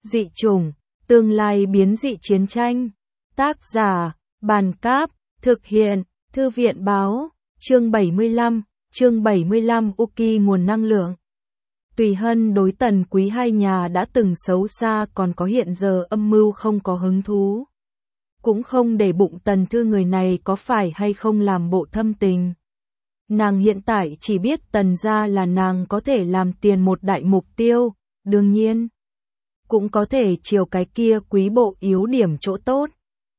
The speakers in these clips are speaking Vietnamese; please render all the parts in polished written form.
Dị chủng, tương lai biến dị chiến tranh. Tác giả, Bàn Cáp, thực hiện, Thư viện Báo, chương 75, Uki nguồn năng lượng. Tùy Hân đối Tần Quý hai nhà đã từng xấu xa còn có hiện giờ âm mưu không có hứng thú. Cũng không để bụng Tần Thư người này có phải hay không làm bộ thâm tình. Nàng hiện tại chỉ biết Tần gia là nàng có thể làm tiền một đại mục tiêu, đương nhiên. Cũng có thể chiều cái kia quý bộ yếu điểm chỗ tốt.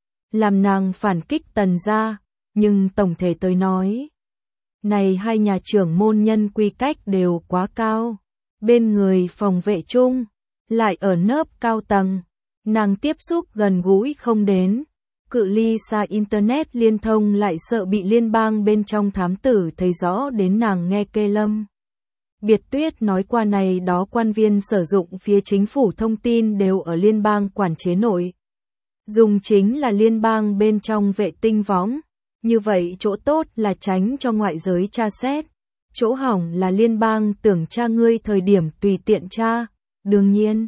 Làm nàng phản kích Tần gia, nhưng tổng thể tới nói. Này hai nhà trưởng môn nhân quy cách đều quá cao. Bên người phòng vệ chung, lại ở nớp cao tầng. Nàng tiếp xúc gần gũi không đến. Cự ly xa Internet liên thông lại sợ bị liên bang bên trong thám tử thấy rõ đến nàng nghe kê lâm. Biệt Tuyết nói qua này đó quan viên sử dụng phía chính phủ thông tin đều ở liên bang quản chế nội. Dùng chính là liên bang bên trong vệ tinh võng. Như vậy chỗ tốt là tránh cho ngoại giới tra xét. Chỗ hỏng là liên bang tưởng tra ngươi thời điểm tùy tiện tra. Đương nhiên.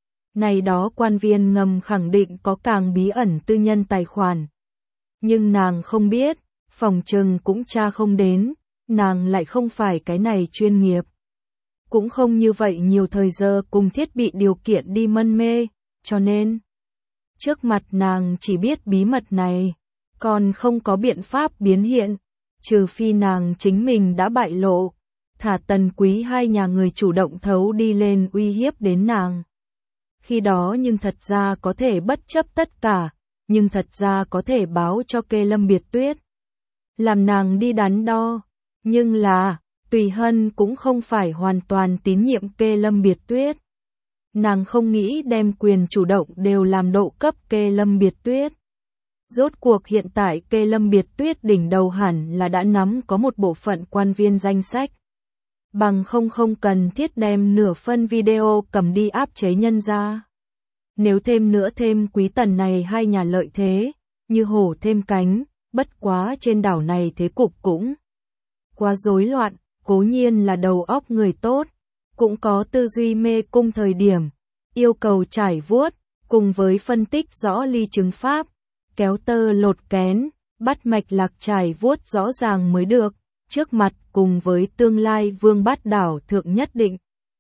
Này đó quan viên ngầm khẳng định có càng bí ẩn tư nhân tài khoản. Nhưng nàng không biết, phòng trừng cũng tra không đến, nàng lại không phải cái này chuyên nghiệp. Cũng không như vậy nhiều thời giờ cùng thiết bị điều kiện đi mân mê, cho nên trước mặt nàng chỉ biết bí mật này, còn không có biện pháp biến hiện, trừ phi nàng chính mình đã bại lộ, thả Tần Quý hai nhà người chủ động thấu đi lên uy hiếp đến nàng. Khi đó nhưng thật ra có thể bất chấp tất cả, nhưng thật ra có thể báo cho Kê Lâm Biệt Tuyết. Làm nàng đi đắn đo, nhưng là, Tùy Hân cũng không phải hoàn toàn tín nhiệm Kê Lâm Biệt Tuyết. Nàng không nghĩ đem quyền chủ động đều làm độ cấp Kê Lâm Biệt Tuyết. Rốt cuộc hiện tại Kê Lâm Biệt Tuyết đỉnh đầu hẳn là đã nắm có một bộ phận quan viên danh sách. Bằng không cần thiết đem nửa phân video cầm đi áp chế nhân ra. Nếu thêm nữa thêm Quý Tần này hai nhà lợi thế, như hổ thêm cánh, bất quá trên đảo này thế cục cũng quá rối loạn, cố nhiên là đầu óc người tốt, cũng có tư duy mê cung thời điểm, yêu cầu trải vuốt, cùng với phân tích rõ ly chứng pháp, kéo tơ lột kén, bắt mạch lạc trải vuốt rõ ràng mới được. Trước mặt cùng với tương lai Vương Bát Đảo thượng nhất định.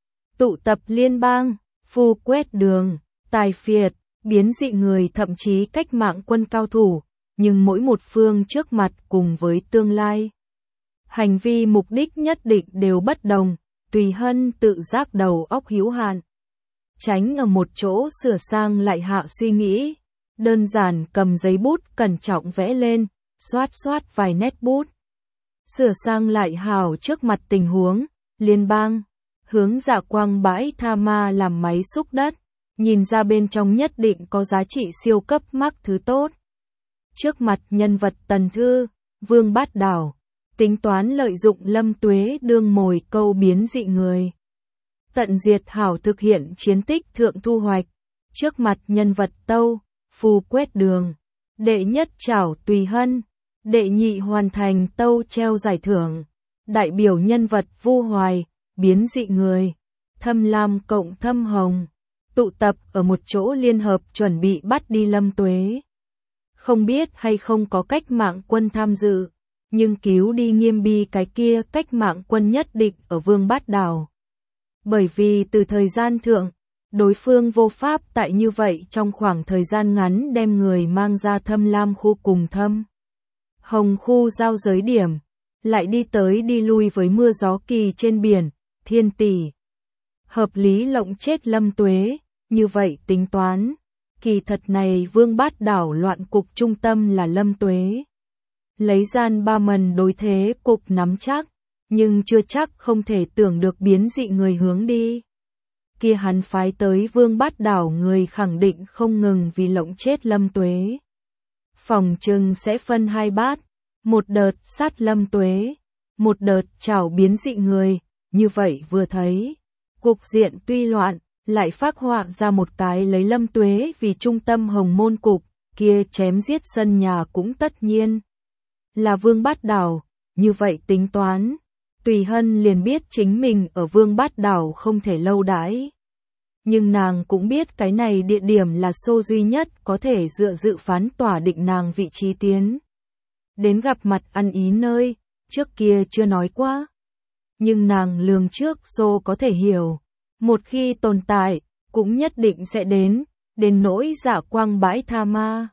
Tụ tập liên bang, phu quét đường, tài phiệt, biến dị người thậm chí cách mạng quân cao thủ, nhưng mỗi một phương trước mặt cùng với tương lai. Hành vi mục đích nhất định đều bất đồng, Tùy Hân tự giác đầu óc hữu hạn. Tránh ở một chỗ sửa sang lại hạ suy nghĩ, đơn giản cầm giấy bút cẩn trọng vẽ lên, xoát vài nét bút. Sửa sang lại hào trước mặt tình huống, liên bang, hướng Dạ Quang bãi tha ma làm máy xúc đất, nhìn ra bên trong nhất định có giá trị siêu cấp mắc thứ tốt. Trước mặt nhân vật Tần Thư, Vương Bát Đảo, tính toán lợi dụng Lâm Tuế đương mồi câu biến dị người. Tận diệt hảo thực hiện chiến tích thượng thu hoạch, trước mặt nhân vật Tâu, phù quét đường, đệ nhất trảo Tùy Hân. Đệ nhị hoàn thành Tâu treo giải thưởng, đại biểu nhân vật Vu Hoài, biến dị người, Thâm Lam cộng Thâm Hồng, tụ tập ở một chỗ liên hợp chuẩn bị bắt đi Lâm Tuế. Không biết hay không có cách mạng quân tham dự, nhưng cứu đi Nghiêm Bi cái kia cách mạng quân nhất định ở Vương Bát Đảo. Bởi vì từ thời gian thượng, đối phương vô pháp tại như vậy trong khoảng thời gian ngắn đem người mang ra Thâm Lam khu cùng Thâm Hồng khu giao giới điểm, lại đi tới đi lui với mưa gió kỳ trên biển, thiên tỷ. Hợp lý lộng chết Lâm Tuế, như vậy tính toán. Kỳ thật này Vương Bát Đảo loạn cục trung tâm là Lâm Tuế. Lấy gian ba mần đối thế cục nắm chắc, nhưng chưa chắc không thể tưởng được biến dị người hướng đi. Kia hắn phái tới Vương Bát Đảo người khẳng định không ngừng vì lộng chết Lâm Tuế. Phòng trừng sẽ phân hai bát, một đợt sát Lâm Tuế, một đợt chảo biến dị người, như vậy vừa thấy. Cục diện tuy loạn, lại phác họa ra một cái lấy Lâm Tuế vì trung tâm Hồng Môn cục, kia chém giết sân nhà cũng tất nhiên. Là Vương Bát Đảo, như vậy tính toán. Tùy Hân liền biết chính mình ở Vương Bát Đảo không thể lâu đãi. Nhưng nàng cũng biết cái này địa điểm là xô duy nhất có thể dựa dự phán tỏa định nàng vị trí tiến. Đến gặp mặt ăn ý nơi, trước kia chưa nói qua. Nhưng nàng lường trước xô có thể hiểu. Một khi tồn tại, cũng nhất định sẽ đến nỗi Dạ Quang bãi tha ma.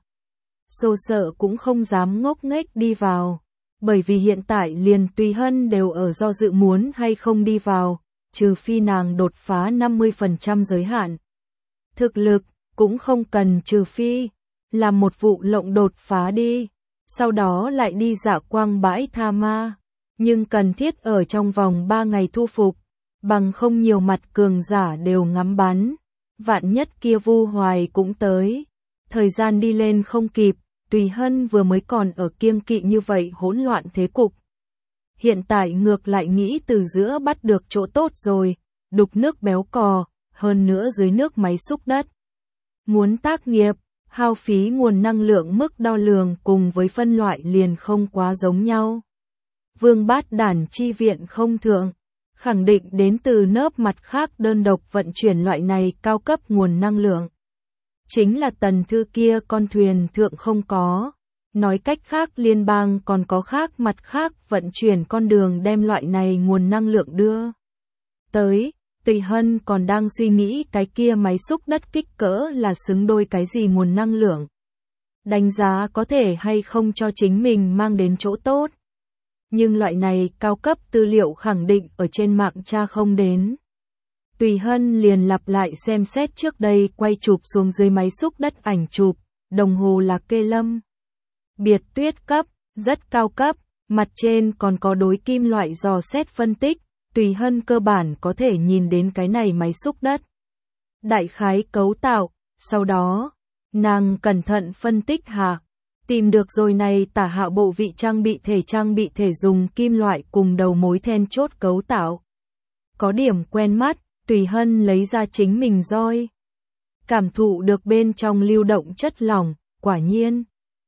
Xô sợ cũng không dám ngốc nghếch đi vào. Bởi vì hiện tại liền Tùy Hân đều ở do dự muốn hay không đi vào, trừ phi nàng đột phá 50% giới hạn. Thực lực, cũng không cần trừ phi, làm một vụ lộng đột phá đi, sau đó lại đi Dạ Quang bãi tha ma. Nhưng cần thiết ở trong vòng 3 ngày thu phục, bằng không nhiều mặt cường giả đều ngắm bắn. Vạn nhất kia Vu Hoài cũng tới, thời gian đi lên không kịp. Tùy Hân vừa mới còn ở kiêng kỵ như vậy hỗn loạn thế cục. Hiện tại ngược lại nghĩ từ giữa bắt được chỗ tốt rồi, đục nước béo cò, hơn nữa dưới nước máy xúc đất. Muốn tác nghiệp, hao phí nguồn năng lượng mức đo lường cùng với phân loại liền không quá giống nhau. Vương Bát Đản chi viện không thượng, khẳng định đến từ nớp mặt khác đơn độc vận chuyển loại này cao cấp nguồn năng lượng. Chính là Tần Thư kia con thuyền thượng không có. Nói cách khác liên bang còn có khác mặt khác vận chuyển con đường đem loại này nguồn năng lượng đưa tới. Tùy Hân còn đang suy nghĩ cái kia máy xúc đất kích cỡ là xứng đôi cái gì nguồn năng lượng. Đánh giá có thể hay không cho chính mình mang đến chỗ tốt. Nhưng loại này cao cấp tư liệu khẳng định ở trên mạng tra không đến. Tùy Hân liền lặp lại xem xét trước đây quay chụp xuống dưới máy xúc đất ảnh chụp, đồng hồ là kê lâm. Biệt tuyết cấp, rất cao cấp, mặt trên còn có đối kim loại dò xét phân tích, Tùy Hân cơ bản có thể nhìn đến cái này máy xúc đất. Đại khái cấu tạo, sau đó, nàng cẩn thận phân tích hạ, tìm được rồi này tả hạo bộ vị trang bị thể dùng kim loại cùng đầu mối then chốt cấu tạo. Có điểm quen mắt. Tùy Hân lấy ra chính mình roi. Cảm thụ được bên trong lưu động chất lỏng, quả nhiên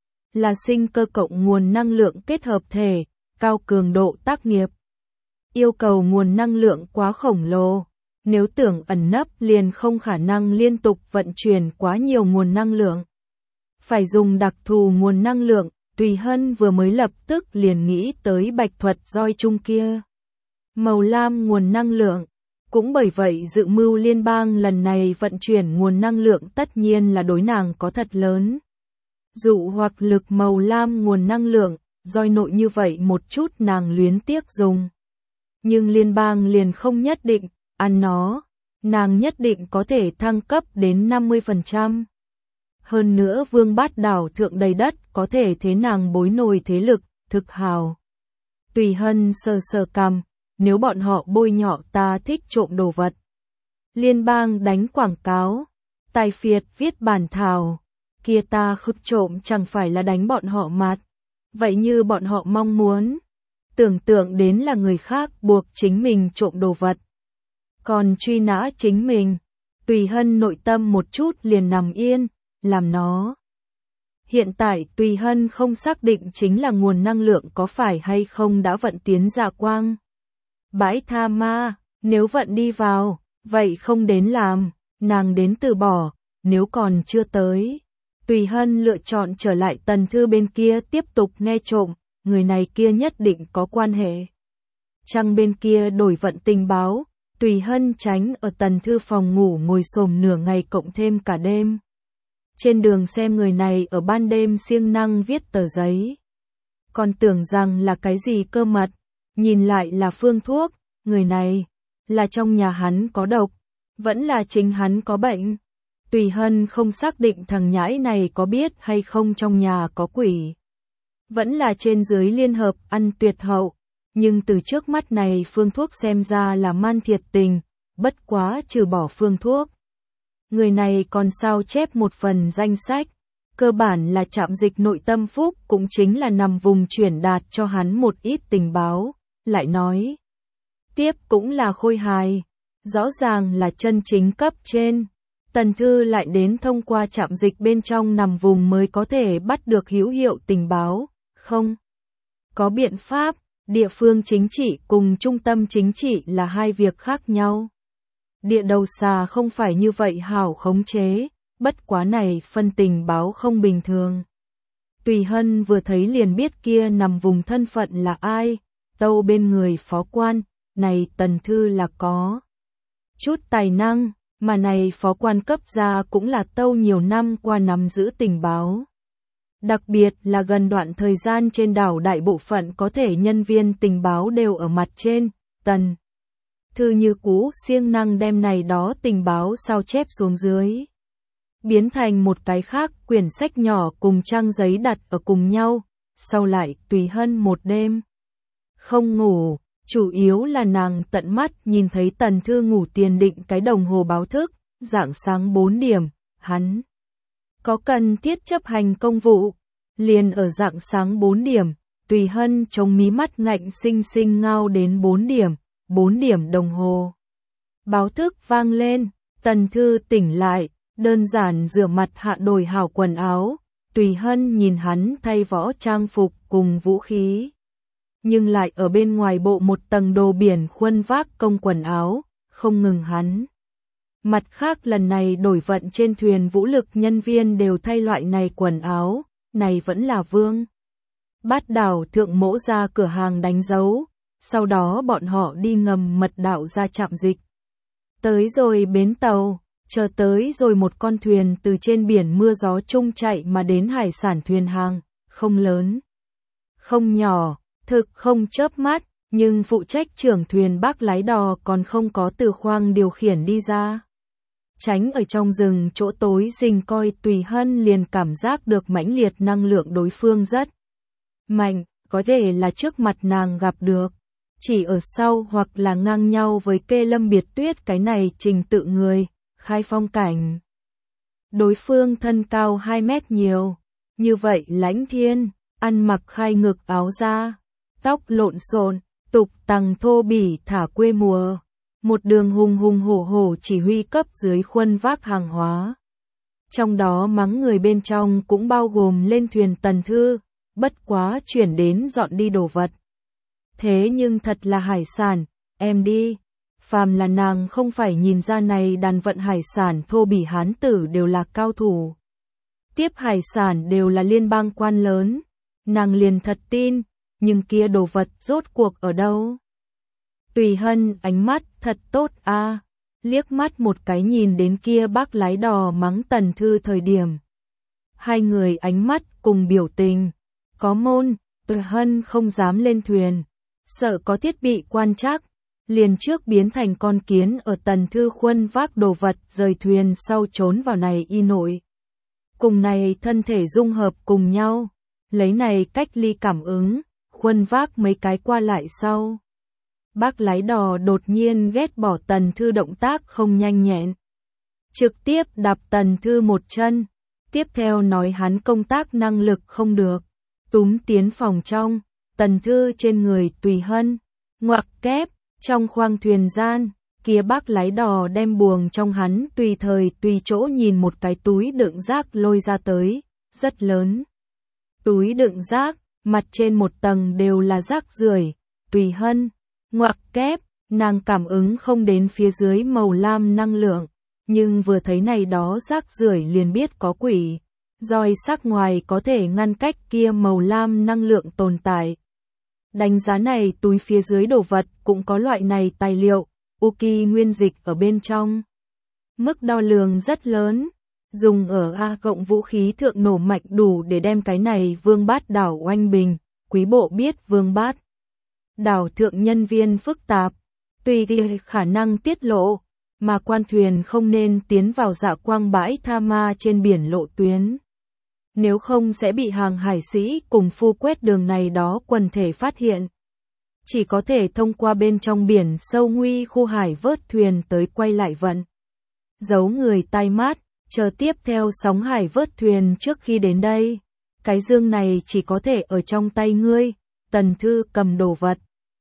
là sinh cơ cộng nguồn năng lượng kết hợp thể, cao cường độ tác nghiệp. Yêu cầu nguồn năng lượng quá khổng lồ, nếu tưởng ẩn nấp liền không khả năng liên tục vận chuyển quá nhiều nguồn năng lượng. Phải dùng đặc thù nguồn năng lượng, Tùy Hân vừa mới lập tức liền nghĩ tới bạch thuật roi chung kia. Màu lam nguồn năng lượng. Cũng bởi vậy dự mưu liên bang lần này vận chuyển nguồn năng lượng tất nhiên là đối nàng có thật lớn. Dụ hoặc lực màu lam nguồn năng lượng, roi nội như vậy một chút nàng luyến tiếc dùng. Nhưng liên bang liền không nhất định, ăn nó, nàng nhất định có thể thăng cấp đến 50%. Hơn nữa Vương Bát Đảo thượng đầy đất có thể thế nàng bối nồi thế lực, thực hào. Tùy Hân sờ sờ cằm. Nếu bọn họ bôi nhọ ta thích trộm đồ vật. Liên bang đánh quảng cáo, tài phiệt viết bản thảo, kia ta khực trộm chẳng phải là đánh bọn họ mặt. Vậy như bọn họ mong muốn, tưởng tượng đến là người khác buộc chính mình trộm đồ vật. Còn truy nã chính mình, Tùy Hân nội tâm một chút liền nằm yên, làm nó. Hiện tại Tùy Hân không xác định chính là nguồn năng lượng có phải hay không đã vận tiến Dạ Quang bãi tha ma, nếu vận đi vào, vậy không đến làm, nàng đến từ bỏ, nếu còn chưa tới. Tùy Hân lựa chọn trở lại Tần Thư bên kia tiếp tục nghe trộm, người này kia nhất định có quan hệ. Trăng bên kia đổi vận tình báo, Tùy Hân tránh ở Tần Thư phòng ngủ ngồi xổm nửa ngày cộng thêm cả đêm. Trên đường xem người này ở ban đêm siêng năng viết tờ giấy. Còn tưởng rằng là cái gì cơ mật. Nhìn lại là phương thuốc, người này, là trong nhà hắn có độc, vẫn là chính hắn có bệnh. Tùy Hân không xác định thằng nhãi này có biết hay không trong nhà có quỷ. Vẫn là trên dưới liên hợp ăn tuyệt hậu, nhưng từ trước mắt này phương thuốc xem ra là man thiệt tình, bất quá trừ bỏ phương thuốc. Người này còn sao chép một phần danh sách, cơ bản là trạm dịch nội tâm phúc cũng chính là nằm vùng chuyển đạt cho hắn một ít tình báo. Lại nói, tiếp cũng là khôi hài, rõ ràng là chân chính cấp trên. Tần Thư lại đến thông qua trạm dịch bên trong nằm vùng mới có thể bắt được hữu hiệu tình báo, không? Có biện pháp, địa phương chính trị cùng trung tâm chính trị là hai việc khác nhau. Địa đầu xà không phải như vậy hảo khống chế, bất quá này phân tình báo không bình thường. Tùy Hân vừa thấy liền biết kia nằm vùng thân phận là ai, tâu bên người phó quan, này Tần Thư là có chút tài năng, mà này phó quan cấp ra cũng là tâu nhiều năm qua nắm giữ tình báo. Đặc biệt là gần đoạn thời gian trên đảo đại bộ phận có thể nhân viên tình báo đều ở mặt trên, Tần Thư như cũ siêng năng đem này đó tình báo sao chép xuống dưới. Biến thành một cái khác quyển sách nhỏ cùng trang giấy đặt ở cùng nhau, sau lại Tùy Hân một đêm không ngủ, chủ yếu là nàng tận mắt nhìn thấy Tần Thư ngủ tiền định cái đồng hồ báo thức, rạng sáng 4 điểm, hắn có cần thiết chấp hành công vụ, liền ở rạng sáng 4 điểm, Tùy Hân chống mí mắt ngạnh sinh sinh ngao đến 4 điểm đồng hồ. Báo thức vang lên, Tần Thư tỉnh lại, đơn giản rửa mặt hạ đổi hảo quần áo, Tùy Hân nhìn hắn thay võ trang phục cùng vũ khí. Nhưng lại ở bên ngoài bộ một tầng đồ biển khuân vác công quần áo, không ngừng hắn. Mặt khác lần này đổi vận trên thuyền vũ lực nhân viên đều thay loại này quần áo, này vẫn là Vương Bát Đảo thượng mỗ ra cửa hàng đánh dấu, sau đó bọn họ đi ngầm mật đạo ra trạm dịch. Tới rồi bến tàu, chờ tới rồi một con thuyền từ trên biển mưa gió chung chạy mà đến hải sản thuyền hàng, không lớn, không nhỏ, thực không chớp mắt, nhưng phụ trách trưởng thuyền bác lái đò còn không có từ khoang điều khiển đi ra. Tránh ở trong rừng chỗ tối rình coi Tùy Hân liền cảm giác được mãnh liệt năng lượng đối phương rất mạnh, có thể là trước mặt nàng gặp được, chỉ ở sau hoặc là ngang nhau với Kê Lâm Biệt Tuyết cái này trình tự người, khai phong cảnh. Đối phương thân cao 2 mét nhiều, như vậy Lãnh Thiên, ăn mặc khai ngực áo da, tóc lộn xộn, tục tằng thô bỉ thả quê mùa, một đường hùng hùng hổ hổ chỉ huy cấp dưới khuân vác hàng hóa. Trong đó mắng người bên trong cũng bao gồm lên thuyền Tần Thư, bất quá chuyển đến dọn đi đồ vật. Thế nhưng thật là hải sản, em đi. Phàm là nàng không phải nhìn ra này đàn vận hải sản thô bỉ hán tử đều là cao thủ. Tiếp hải sản đều là liên bang quan lớn. Nàng liền thật tin, nhưng kia đồ vật rốt cuộc ở đâu? Tùy Hân ánh mắt thật tốt a, liếc mắt một cái nhìn đến kia bác lái đò mắng Tần Thư thời điểm. Hai người ánh mắt cùng biểu tình, có môn, Tùy Hân không dám lên thuyền, sợ có thiết bị quan trắc, liền trước biến thành con kiến ở Tần Thư khuân vác đồ vật rời thuyền sau trốn vào này y nội. Cùng này thân thể dung hợp cùng nhau, lấy này cách ly cảm ứng, khuân vác mấy cái qua lại sau. Bác lái đò đột nhiên ghét bỏ Tần Thư động tác không nhanh nhẹn. Trực tiếp đạp Tần Thư một chân, tiếp theo nói hắn công tác năng lực không được. Túm tiến phòng trong, Tần Thư trên người Tùy Hân, ngoặc kép, trong khoang thuyền gian, kia bác lái đò đem buồng trong hắn tùy thời tùy chỗ nhìn một cái túi đựng rác lôi ra tới, rất lớn. Túi đựng rác, mặt trên một tầng đều là rác rưởi, Tùy Hân, ngoặc kép, nàng cảm ứng không đến phía dưới màu lam năng lượng, nhưng vừa thấy này đó rác rưởi liền biết có quỷ. Roi sắc ngoài có thể ngăn cách kia màu lam năng lượng tồn tại. Đánh giá này túi phía dưới đồ vật cũng có loại này tài liệu, Uki nguyên dịch ở bên trong. Mức đo lường rất lớn, dùng ở A cộng vũ khí thượng nổ mạnh đủ để đem cái này Vương Bát Đảo oanh bình, quý bộ biết Vương Bát Đảo thượng nhân viên phức tạp, tùy thì khả năng tiết lộ, mà quan thuyền không nên tiến vào dạ quang bãi Tha Ma trên biển lộ tuyến. Nếu không sẽ bị hàng hải sĩ cùng phu quét đường này đó quần thể phát hiện. Chỉ có thể thông qua bên trong biển sâu nguy khu hải vớt thuyền tới quay lại vận. Giấu người tai mát, chờ tiếp theo sóng hải vớt thuyền trước khi đến đây. Cái dương này chỉ có thể ở trong tay ngươi, Tần Thư cầm đồ vật.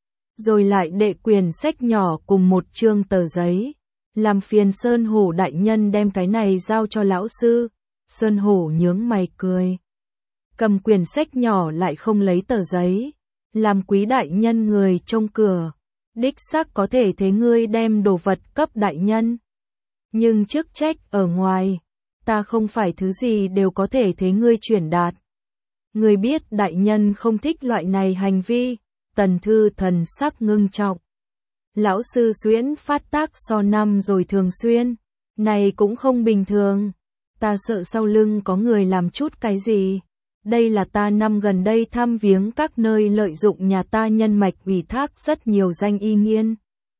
Rồi lại đệ quyển sách nhỏ cùng một chương tờ giấy. Làm phiền Sơn Hổ đại nhân đem cái này giao cho lão sư. Sơn Hổ nhướng mày cười. Cầm quyển sách nhỏ lại không lấy tờ giấy. Làm quý đại nhân người trông cửa. đích xác có thể thế ngươi đem đồ vật cấp đại nhân. Nhưng chức trách ở ngoài, ta không phải thứ gì đều có thể thế ngươi chuyển đạt. Ngươi biết đại nhân không thích loại này hành vi, Tần Thư thần sắc ngưng trọng. Lão sư xuyễn phát tác so năm rồi thường xuyên, này cũng không bình thường. Ta sợ sau lưng có người làm chút cái gì. Đây là ta năm gần đây thăm viếng các nơi lợi dụng nhà ta nhân mạch ủy thác rất nhiều danh y nghiên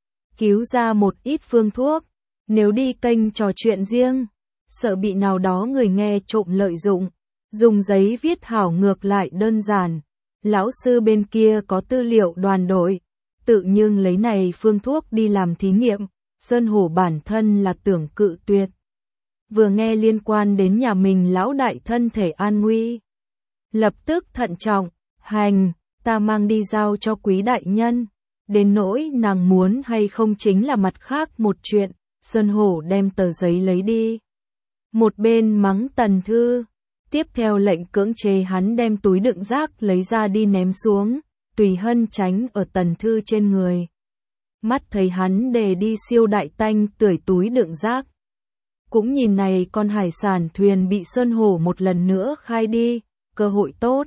cứu ra một ít phương thuốc. Nếu đi kênh trò chuyện riêng, sợ bị nào đó người nghe trộm lợi dụng, dùng giấy viết hảo ngược lại đơn giản. Lão sư bên kia có tư liệu đoàn đội, tự nhưng lấy này phương thuốc đi làm thí nghiệm, Sơn Hổ bản thân là tưởng cự tuyệt. Vừa nghe liên quan đến nhà mình lão đại thân thể an nguy, lập tức thận trọng, hành, ta mang đi giao cho quý đại nhân. Đến nỗi nàng muốn hay không chính là mặt khác một chuyện. Sơn Hổ đem tờ giấy lấy đi. Một bên mắng Tần Thư, tiếp theo lệnh cưỡng chế hắn đem túi đựng rác lấy ra đi ném xuống, Tùy Hân tránh ở Tần Thư trên người. Mắt thấy hắn để đi siêu đại tanh tưởi túi đựng rác. Cũng nhìn này con hải sản thuyền bị Sơn Hổ một lần nữa khai đi, cơ hội tốt.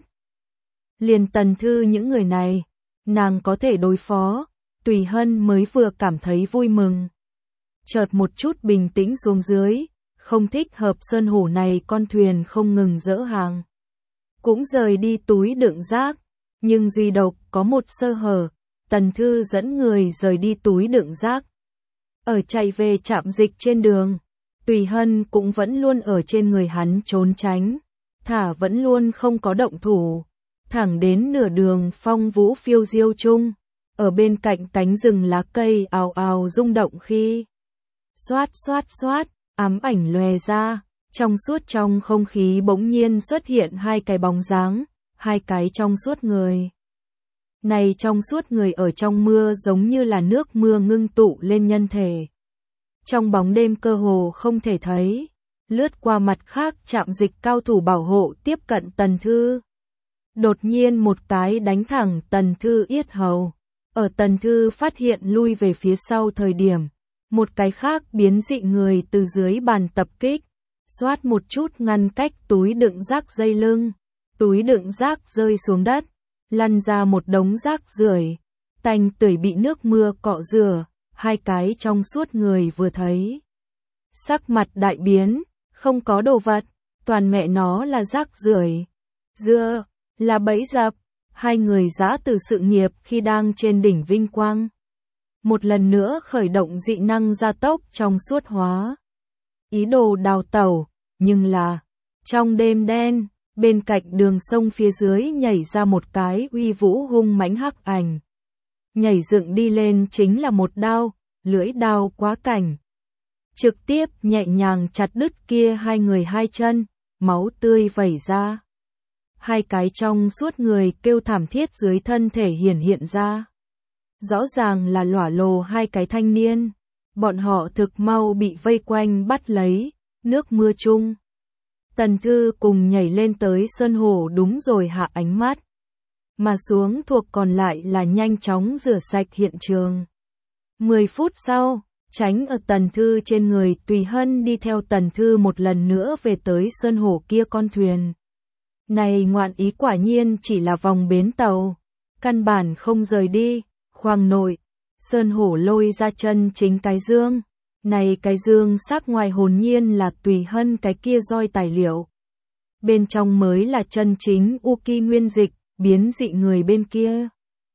Liền Tần Thư những người này, nàng có thể đối phó, Tùy Hân mới vừa cảm thấy vui mừng. Chợt một chút bình tĩnh xuống dưới, không thích hợp Sơn Hổ này con thuyền không ngừng dỡ hàng. Cũng rời đi túi đựng rác, nhưng duy độc có một sơ hở, Tần Thư dẫn người rời đi túi đựng rác. Ở chạy về trạm dịch trên đường, Tùy Hân cũng vẫn luôn ở trên người hắn trốn tránh, thả vẫn luôn không có động thủ, thẳng đến nửa đường phong vũ phiêu diêu chung, ở bên cạnh cánh rừng lá cây ào ào rung động khi xoát xoát xoát, ám ảnh lòe ra, trong suốt trong không khí bỗng nhiên xuất hiện hai cái bóng dáng, hai cái trong suốt người. Này trong suốt người ở trong mưa giống như là nước mưa ngưng tụ lên nhân thể. Trong bóng đêm cơ hồ không thể thấy, lướt qua mặt khác trạm dịch cao thủ bảo hộ tiếp cận Tần Thư. Đột nhiên một cái đánh thẳng Tần Thư yết hầu, ở Tần Thư phát hiện lui về phía sau thời điểm. Một cái khác biến dị người từ dưới bàn tập kích, xoát một chút ngăn cách túi đựng rác dây lưng, túi đựng rác rơi xuống đất, lăn ra một đống rác rưởi, tanh tưởi bị nước mưa cọ rửa, hai cái trong suốt người vừa thấy. Sắc mặt đại biến, không có đồ vật, toàn mẹ nó là rác rưởi, dưa, là bẫy dập, hai người giã từ sự nghiệp khi đang trên đỉnh vinh quang. Một lần nữa khởi động dị năng gia tốc trong suốt hóa. Ý đồ đào tẩu, nhưng là trong đêm đen, bên cạnh đường sông phía dưới nhảy ra một cái uy vũ hung mãnh hắc ảnh. Nhảy dựng đi lên chính là một đao, lưỡi đao quá cảnh. Trực tiếp nhẹ nhàng chặt đứt kia hai người hai chân, máu tươi vẩy ra. Hai cái trong suốt người kêu thảm thiết dưới thân thể hiển hiện ra. Rõ ràng là lỏa lồ hai cái thanh niên, bọn họ thực mau bị vây quanh bắt lấy, nước mưa chung. Tần Thư cùng nhảy lên tới Sơn Hổ đúng rồi hạ ánh mắt, mà xuống thuộc còn lại là nhanh chóng rửa sạch hiện trường. 10 phút sau, tránh ở Tần Thư trên người Tùy Hân đi theo Tần Thư một lần nữa về tới Sơn Hổ kia con thuyền. Này ngoạn ý quả nhiên chỉ là vòng bến tàu, căn bản không rời đi. Khoang nội, Sơn Hổ lôi ra chân chính cái dương. Này cái dương sắc ngoài hồn nhiên là Tùy Hân cái kia roi tài liệu. Bên trong mới là chân chính Uki nguyên dịch, biến dị người bên kia.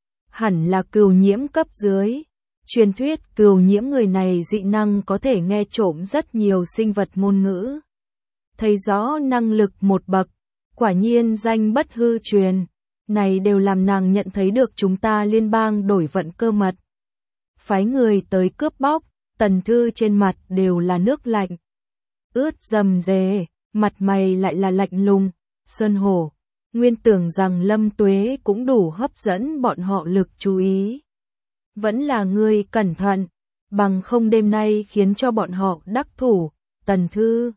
Hẳn là cừu nhiễm cấp dưới. Truyền thuyết cừu nhiễm người này dị năng có thể nghe trộm rất nhiều sinh vật ngôn ngữ. Thấy rõ năng lực một bậc, quả nhiên danh bất hư truyền. Này đều làm nàng nhận thấy được chúng ta liên bang đổi vận cơ mật. Phái người tới cướp bóc, Tần Thư trên mặt đều là nước lạnh. Ướt rầm rề, mặt mày lại là lạnh lùng. Sơn Hổ, nguyên tưởng rằng Lâm Tuế cũng đủ hấp dẫn bọn họ lực chú ý. Vẫn là ngươi cẩn thận, bằng không đêm nay khiến cho bọn họ đắc thủ. Tần Thư,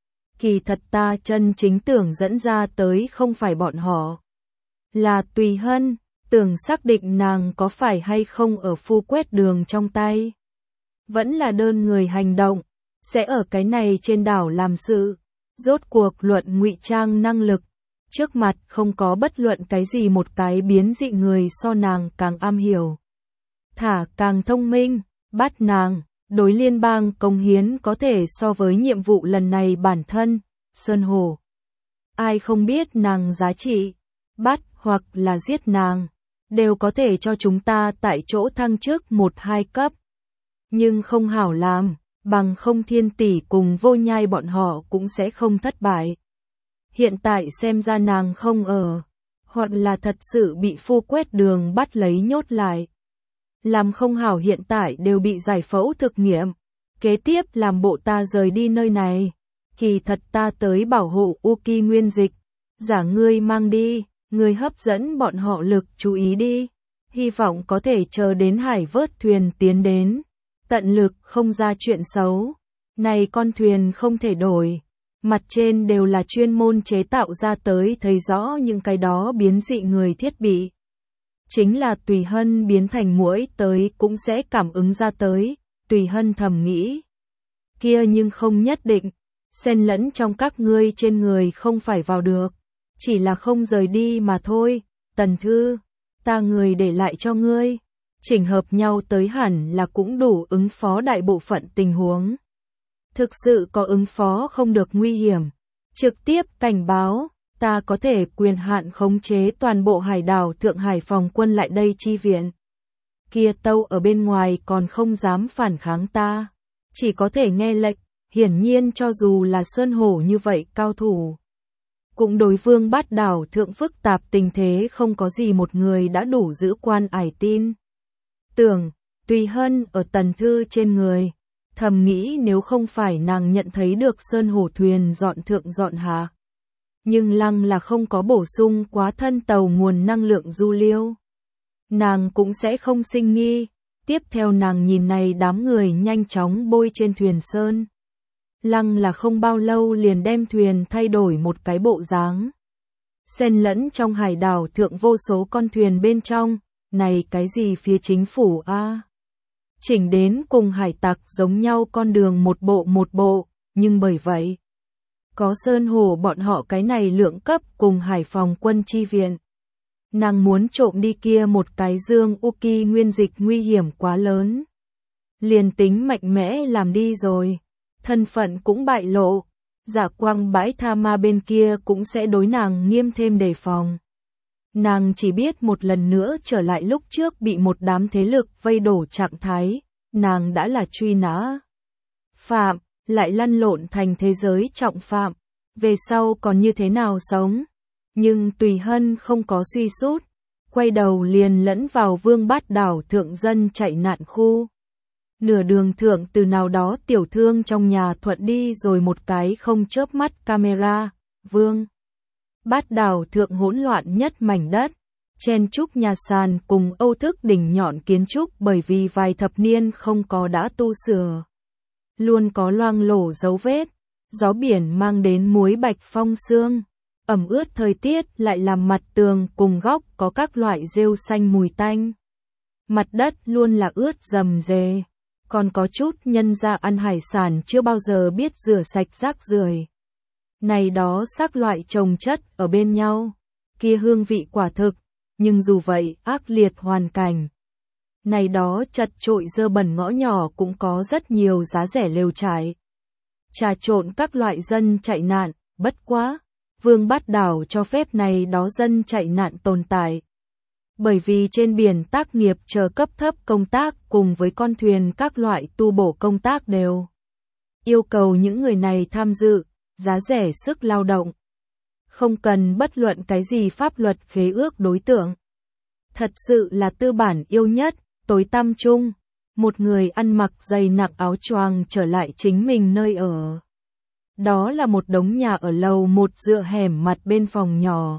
kỳ thật ta chân chính tưởng dẫn ra tới không phải bọn họ, là Tùy Hân. Tưởng xác định nàng có phải hay không ở phu quét đường trong tay. Vẫn là đơn người hành động, sẽ ở cái này trên đảo làm sự. Rốt cuộc luận ngụy trang năng lực, trước mặt không có bất luận cái gì một cái biến dị người so nàng càng am hiểu. Thả càng thông minh, bắt nàng, đối liên bang cống hiến có thể so với nhiệm vụ lần này bản thân, Sơn Hổ. Ai không biết nàng giá trị, bắt hoặc là giết nàng, đều có thể cho chúng ta tại chỗ thăng chức 1-2 cấp. Nhưng không hảo làm, bằng không Thiên Tỷ cùng Vô Nhai bọn họ cũng sẽ không thất bại. Hiện tại xem ra nàng không ở, hoặc là thật sự bị phu quét đường bắt lấy nhốt lại. Làm không hảo hiện tại đều bị giải phẫu thực nghiệm. Kế tiếp làm bộ ta rời đi nơi này. Kỳ thật ta tới bảo hộ Uki nguyên dịch. Giả ngươi mang đi, ngươi hấp dẫn bọn họ lực chú ý đi. Hy vọng có thể chờ đến hải vớt thuyền tiến đến. Tận lực không ra chuyện xấu. Này con thuyền không thể đổi. Mặt trên đều là chuyên môn chế tạo ra tới thấy rõ những cái đó biến dị người thiết bị. Chính là Tùy Hân biến thành muỗi tới cũng sẽ cảm ứng ra tới, Tùy Hân thầm nghĩ. Kia nhưng không nhất định, xen lẫn trong các ngươi trên người không phải vào được, chỉ là không rời đi mà thôi, Tần Thư, ta người để lại cho ngươi, chỉnh hợp nhau tới hẳn là cũng đủ ứng phó đại bộ phận tình huống. Thực sự có ứng phó không được nguy hiểm, trực tiếp cảnh báo. Ta có thể quyền hạn khống chế toàn bộ hải đảo Thượng Hải phòng quân lại đây chi viện. Kia tâu ở bên ngoài còn không dám phản kháng ta, chỉ có thể nghe lệnh, hiển nhiên cho dù là Sơn Hổ như vậy cao thủ. Cũng đối Vương Bát đảo Thượng phức tạp tình thế không có gì một người đã đủ giữ quan ải tin. Tưởng, Tùy Hân ở Tần Thư trên người, thầm nghĩ nếu không phải nàng nhận thấy được Sơn Hổ thuyền dọn thượng dọn hạ. Nhưng lăng là không có bổ sung quá thân tàu nguồn năng lượng du liêu. Nàng cũng sẽ không sinh nghi, tiếp theo nàng nhìn này đám người nhanh chóng bôi trên thuyền sơn. Lăng là không bao lâu liền đem thuyền thay đổi một cái bộ dáng. Xen lẫn trong hải đảo thượng vô số con thuyền bên trong, này cái gì phía chính phủ a? Chỉnh đến cùng hải tặc giống nhau con đường một bộ, nhưng bởi vậy có Sơn Hổ bọn họ cái này lượng cấp cùng hải phòng quân chi viện. Nàng muốn trộm đi kia một cái dương Uki nguyên dịch nguy hiểm quá lớn. Liền tính mạnh mẽ làm đi rồi, thân phận cũng bại lộ, Dạ Quang bãi tha ma bên kia cũng sẽ đối nàng nghiêm thêm đề phòng. Nàng chỉ biết một lần nữa trở lại lúc trước bị một đám thế lực vây đổ trạng thái, nàng đã là truy nã phạm, lại lăn lộn thành thế giới trọng phạm, về sau còn như thế nào sống. Nhưng Tùy Hân không có suy sút, quay đầu liền lẫn vào Vương Bát đảo thượng dân chạy nạn khu. Nửa đường thượng từ nào đó tiểu thương trong nhà thuận đi rồi một cái không chớp mắt camera, Vương Bát đảo thượng hỗn loạn nhất mảnh đất, chen chúc nhà sàn cùng Âu thức đỉnh nhọn kiến trúc bởi vì vài thập niên không có đã tu sửa. Luôn có loang lổ dấu vết, gió biển mang đến muối bạch phong sương, ẩm ướt thời tiết lại làm mặt tường cùng góc có các loại rêu xanh mùi tanh. Mặt đất luôn là ướt rầm rề, còn có chút nhân ra ăn hải sản chưa bao giờ biết rửa sạch rác rưởi. Này đó xác loại chồng chất ở bên nhau, kia hương vị quả thực, nhưng dù vậy ác liệt hoàn cảnh. Này đó chật trội dơ bẩn ngõ nhỏ cũng có rất nhiều giá rẻ lều trại. Trà trộn các loại dân chạy nạn, bất quá, Vương Bát đảo cho phép này đó dân chạy nạn tồn tại. Bởi vì trên biển tác nghiệp chờ cấp thấp công tác cùng với con thuyền các loại tu bổ công tác đều yêu cầu những người này tham dự, giá rẻ sức lao động. Không cần bất luận cái gì pháp luật khế ước đối tượng. Thật sự là tư bản yêu nhất, tối tăm chung. Một người ăn mặc dày nặng áo choàng trở lại chính mình nơi ở. Đó là một đống nhà ở lầu một dựa hẻm mặt bên phòng nhỏ.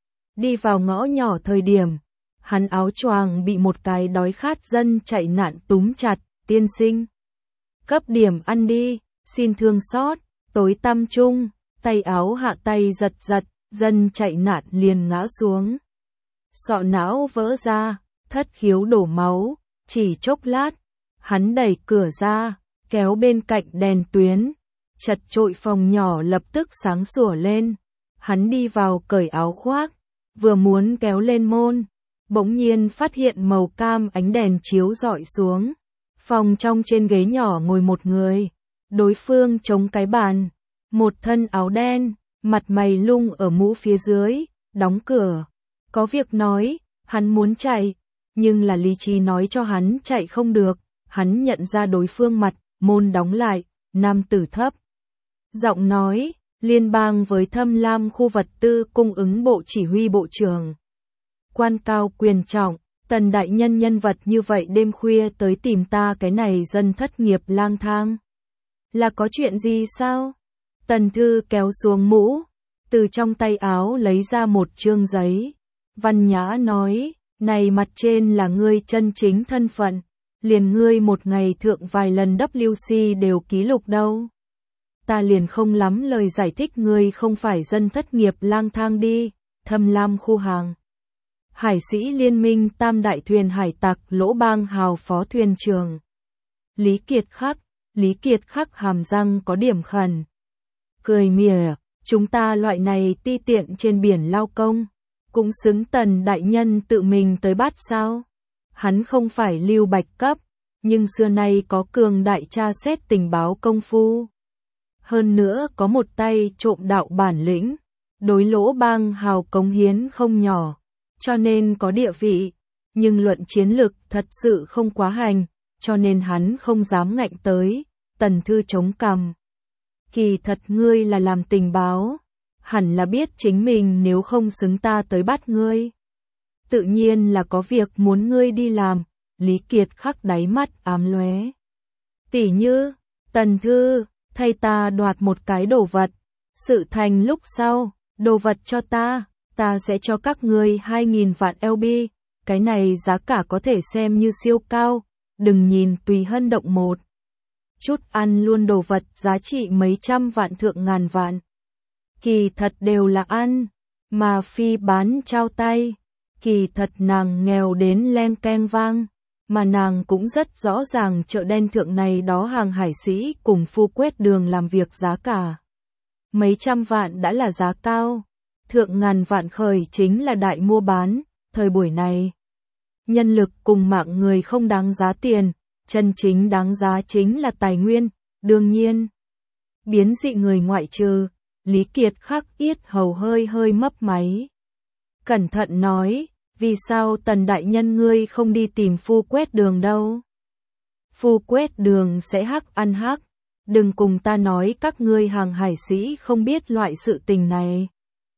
Đi vào ngõ nhỏ thời điểm, hắn áo choàng bị một cái đói khát dân chạy nạn túm chặt, tiên sinh. Cấp điểm ăn đi, xin thương xót, tối tăm chung, tay áo hạ tay giật giật, dân chạy nạn liền ngã xuống. sọ não vỡ ra, thất khiếu đổ máu, chỉ chốc lát, hắn đẩy cửa ra, kéo bên cạnh đèn tuyến, chật chội phòng nhỏ lập tức sáng sủa lên. Hắn đi vào cởi áo khoác, vừa muốn kéo lên môn, bỗng nhiên phát hiện màu cam ánh đèn chiếu rọi xuống. Phòng trong trên ghế nhỏ ngồi một người, đối phương chống cái bàn, một thân áo đen, mặt mày lung ở mũ phía dưới, đóng cửa. Có việc nói, hắn muốn chạy, nhưng là lý trí nói cho hắn chạy không được, hắn nhận ra đối phương mặt, môn đóng lại, nam tử thấp. Giọng nói, liên bang với Thâm Lam khu vật tư cung ứng bộ chỉ huy bộ trưởng. Quan cao quyền trọng, Tần đại nhân nhân vật như vậy đêm khuya tới tìm ta cái này dân thất nghiệp lang thang. Là có chuyện gì sao? Tần Thư kéo xuống mũ, từ trong tay áo lấy ra một chương giấy. Văn nhã nói, này mặt trên là ngươi chân chính thân phận, liền ngươi một ngày thượng vài lần WC đều ký lục đâu. Ta liền không lắm lời giải thích, ngươi không phải dân thất nghiệp lang thang đi, Thâm Lam khu hàng. Hải sĩ liên minh tam đại thuyền hải tặc Lỗ Bang Hào phó thuyền trưởng. Lý Kiệt Khắc hàm răng có điểm khẩn. Cười mỉa, chúng ta loại này ti tiện trên biển lao công, cũng xứng Tần đại nhân tự mình tới bắt sao? Hắn không phải Lưu Bạch cấp, nhưng xưa nay có cường đại tra xét tình báo công phu. Hơn nữa có một tay trộm đạo bản lĩnh, đối Lỗ Bang Hào cống hiến không nhỏ, cho nên có địa vị, nhưng luận chiến lực thật sự không quá hành, cho nên hắn không dám ngạnh tới. Tần Thư chống cằm. Kỳ thật ngươi là làm tình báo, hẳn là biết chính mình nếu không xứng ta tới bắt ngươi. Tự nhiên là có việc muốn ngươi đi làm. Lý Kiệt Khắc đáy mắt ám lóe. Tỉ như, Tần Thư, thay ta đoạt một cái đồ vật. Sự thành lúc sau, đồ vật cho ta sẽ cho các ngươi 2.000 vạn LB. Cái này giá cả có thể xem như siêu cao, đừng nhìn Tùy Hân động một chút ăn luôn đồ vật giá trị mấy trăm vạn thượng ngàn vạn. Kỳ thật đều là ăn, mà phi bán trao tay. Kỳ thật nàng nghèo đến len keng vang, mà nàng cũng rất rõ ràng chợ đen thượng này đó hàng hải sĩ cùng phu quét đường làm việc giá cả. Mấy trăm vạn đã là giá cao, thượng ngàn vạn khởi chính là đại mua bán. Thời buổi này, nhân lực cùng mạng người không đáng giá tiền, chân chính đáng giá chính là tài nguyên. Đương nhiên, biến dị người ngoại trừ. Lý Kiệt Khắc yết hầu hơi mấp máy. Cẩn thận nói, vì sao Tần đại nhân ngươi không đi tìm phu quét đường đâu? Phu quét đường sẽ hắc ăn hắc, đừng cùng ta nói các ngươi hàng hải sĩ không biết loại sự tình này.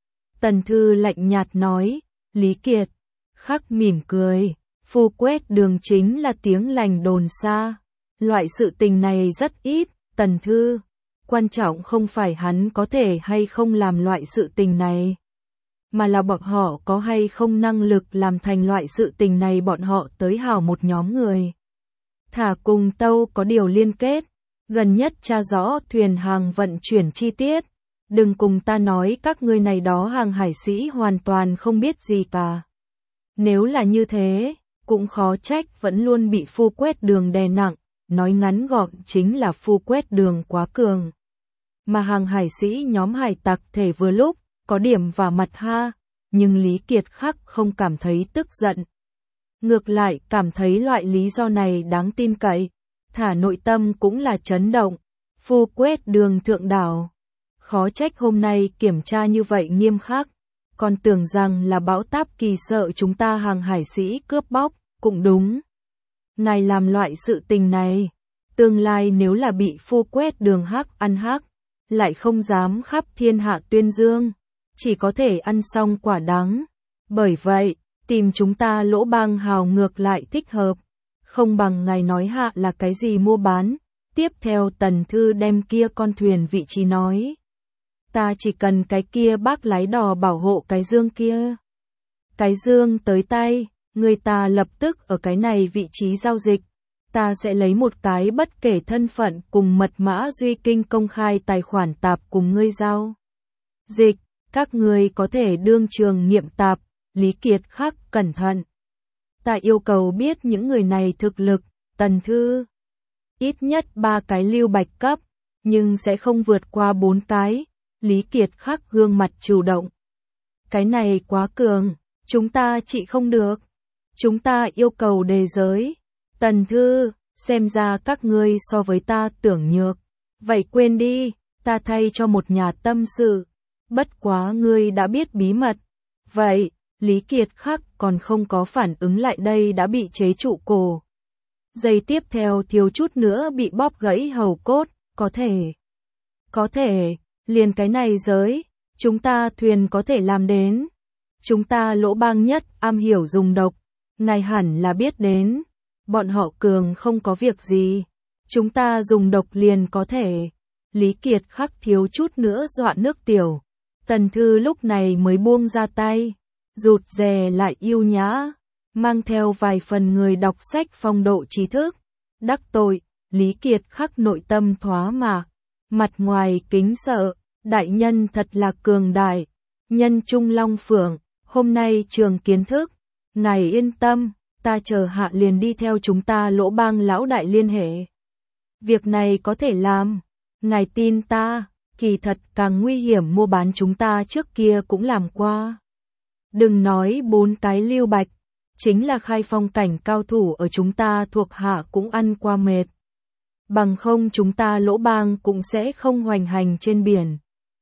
Tần Thư lạnh nhạt nói. Lý Kiệt Khắc mỉm cười, phu quét đường chính là tiếng lành đồn xa, loại sự tình này rất ít. Tần Thư, quan trọng không phải hắn có thể hay không làm loại sự tình này, mà là bọn họ có hay không năng lực làm thành loại sự tình này. Bọn họ tới hảo một nhóm người, thả cùng tâu có điều liên kết, gần nhất tra rõ thuyền hàng vận chuyển chi tiết. Đừng cùng ta nói các ngươi này đó hàng hải sĩ hoàn toàn không biết gì cả. Nếu là như thế, cũng khó trách vẫn luôn bị phu quét đường đè nặng. Nói ngắn gọn chính là phu quét đường quá cường. Mà hàng hải sĩ nhóm hải tặc thể vừa lúc, có điểm vào mặt ha. Nhưng Lý Kiệt Khắc không cảm thấy tức giận. Ngược lại cảm thấy loại lý do này đáng tin cậy. Thả nội tâm cũng là chấn động. Phu quét đường thượng đảo. Khó trách hôm nay kiểm tra như vậy nghiêm khắc. Còn tưởng rằng là bão táp kỳ sợ chúng ta hàng hải sĩ cướp bóc. Cũng đúng. Ngài làm loại sự tình này, tương lai nếu là bị phu quét đường hắc ăn hắc, lại không dám khắp thiên hạ tuyên dương, chỉ có thể ăn xong quả đắng. Bởi vậy, tìm chúng ta Lỗ Bang Hào ngược lại thích hợp, không bằng ngài nói hạ là cái gì mua bán. Tiếp theo Tần Thư đem kia con thuyền vị trí nói. Ta chỉ cần cái kia bác lái đò bảo hộ cái dương kia. Cái dương tới tay, người ta lập tức ở cái này vị trí giao dịch. Ta sẽ lấy một cái bất kể thân phận cùng mật mã duy kinh công khai tài khoản tạp cùng ngươi giao dịch. Các ngươi có thể đương trường nghiệm tạp. Lý Kiệt Khắc cẩn thận. Ta yêu cầu biết những người này thực lực, Tần Thư. Ít nhất 3 cái lưu bạch cấp, nhưng sẽ không vượt qua 4 cái. Lý Kiệt Khắc gương mặt chủ động. Cái này quá cường, chúng ta trị không được. Chúng ta yêu cầu đề giới. Tần Thư, xem ra các ngươi so với ta tưởng nhược. Vậy quên đi, ta thay cho một nhà tâm sự. Bất quá ngươi đã biết bí mật. Vậy, Lý Kiệt Khắc còn không có phản ứng lại đây đã bị chế trụ cổ. Giây tiếp theo thiếu chút nữa bị bóp gãy hầu cốt, có thể, liền cái này giới, chúng ta thuyền có thể làm đến. Chúng ta Lỗ Bang nhất am hiểu dùng độc, ngài hẳn là biết đến. Bọn họ cường không có việc gì, chúng ta dùng độc liền có thể. Lý Kiệt Khắc thiếu chút nữa dọa nước tiểu. Tần Thư lúc này mới buông ra tay, rụt rè lại yêu nhã, mang theo vài phần người đọc sách phong độ trí thức. Đắc tội, Lý Kiệt Khắc nội tâm thoá mạc, mặt ngoài kính sợ, đại nhân thật là cường đại. Nhân Trung Long Phượng, hôm nay trường kiến thức, ngài yên tâm, ta chờ hạ liền đi theo chúng ta Lỗ Bang lão đại liên hệ. Việc này có thể làm, ngài tin ta, kỳ thật càng nguy hiểm mua bán chúng ta trước kia cũng làm qua. Đừng nói 4 cái lưu bạch, chính là khai phong cảnh cao thủ ở chúng ta thuộc hạ cũng ăn qua mệt. Bằng không chúng ta Lỗ Bang cũng sẽ không hoành hành trên biển.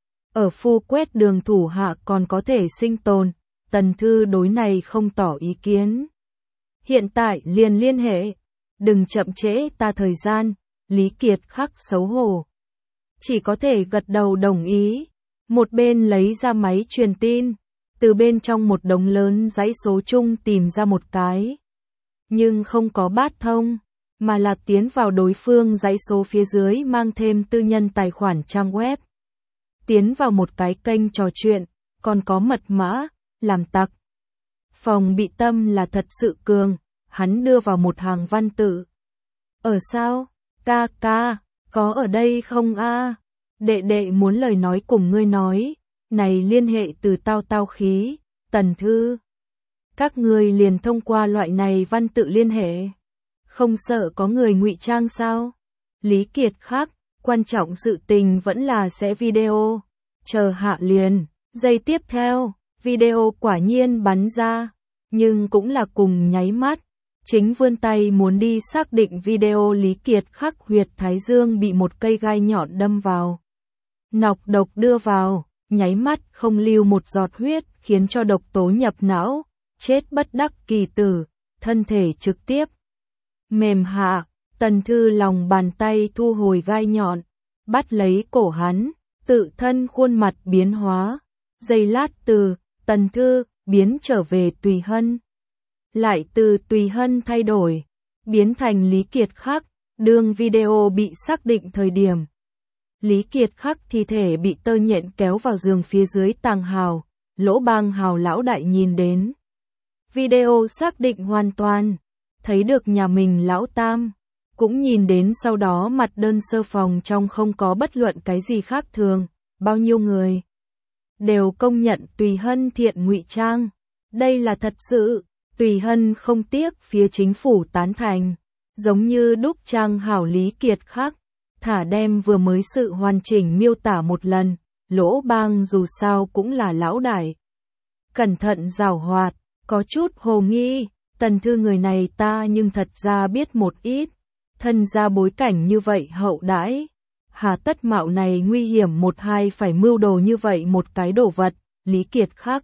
Ở Phu Quét đường thủ hạ còn có thể sinh tồn, Tần Thư đối này không tỏ ý kiến. Hiện tại liền liên hệ, đừng chậm trễ ta thời gian. Lý Kiệt Khắc xấu hổ, chỉ có thể gật đầu đồng ý. Một bên lấy ra máy truyền tin, từ bên trong một đống lớn dãy số chung tìm ra một cái. Nhưng không có bát thông, mà là tiến vào đối phương dãy số phía dưới mang thêm tư nhân tài khoản trang web. Tiến vào một cái kênh trò chuyện, còn có mật mã, làm tặc. Phòng bị tâm là thật sự cường, hắn đưa vào một hàng văn tự. Ở sao? Ca ca, có ở đây không a? Đệ đệ muốn lời nói cùng ngươi nói, này liên hệ từ tao khí, Tần Thư. Các ngươi liền thông qua loại này văn tự liên hệ. Không sợ có người ngụy trang sao? Lý Kiệt Khắc, quan trọng sự tình vẫn là sẽ video. Chờ hạ liền, giây tiếp theo, video quả nhiên bắn ra, nhưng cũng là cùng nháy mắt. Chính vươn tay muốn đi xác định video Lý Kiệt Khắc huyệt thái dương bị một cây gai nhọn đâm vào. Nọc độc đưa vào, nháy mắt không lưu một giọt huyết khiến cho độc tố nhập não, chết bất đắc kỳ tử, thân thể trực tiếp mềm hạ. Tần Thư lòng bàn tay thu hồi gai nhọn, bắt lấy cổ hắn, tự thân khuôn mặt biến hóa. Giây lát từ Tần Thư biến trở về Tùy Hân. Lại từ Tùy Hân thay đổi, biến thành Lý Kiệt Khắc. Đương video bị xác định thời điểm, Lý Kiệt Khắc thi thể bị tơ nhện kéo vào giường phía dưới tàng hào. Lỗ Bang hào lão đại nhìn đến video xác định hoàn toàn, thấy được nhà mình lão tam, cũng nhìn đến sau đó mặt đơn sơ phòng trong không có bất luận cái gì khác thường. Bao nhiêu người đều công nhận Tùy Hân thiện ngụy trang, đây là thật sự. Tùy Hân không tiếc phía chính phủ tán thành, giống như đúc trang hảo Lý Kiệt Khắc, thả đem vừa mới sự hoàn chỉnh miêu tả một lần. Lỗ Bang dù sao cũng là lão đại, cẩn thận giảo hoạt, có chút hồ nghi. Tần Thư người này ta nhưng thật ra biết một ít, thân ra bối cảnh như vậy hậu đãi, hà tất mạo này nguy hiểm một hai phải mưu đồ như vậy một cái đồ vật. Lý Kiệt Khắc,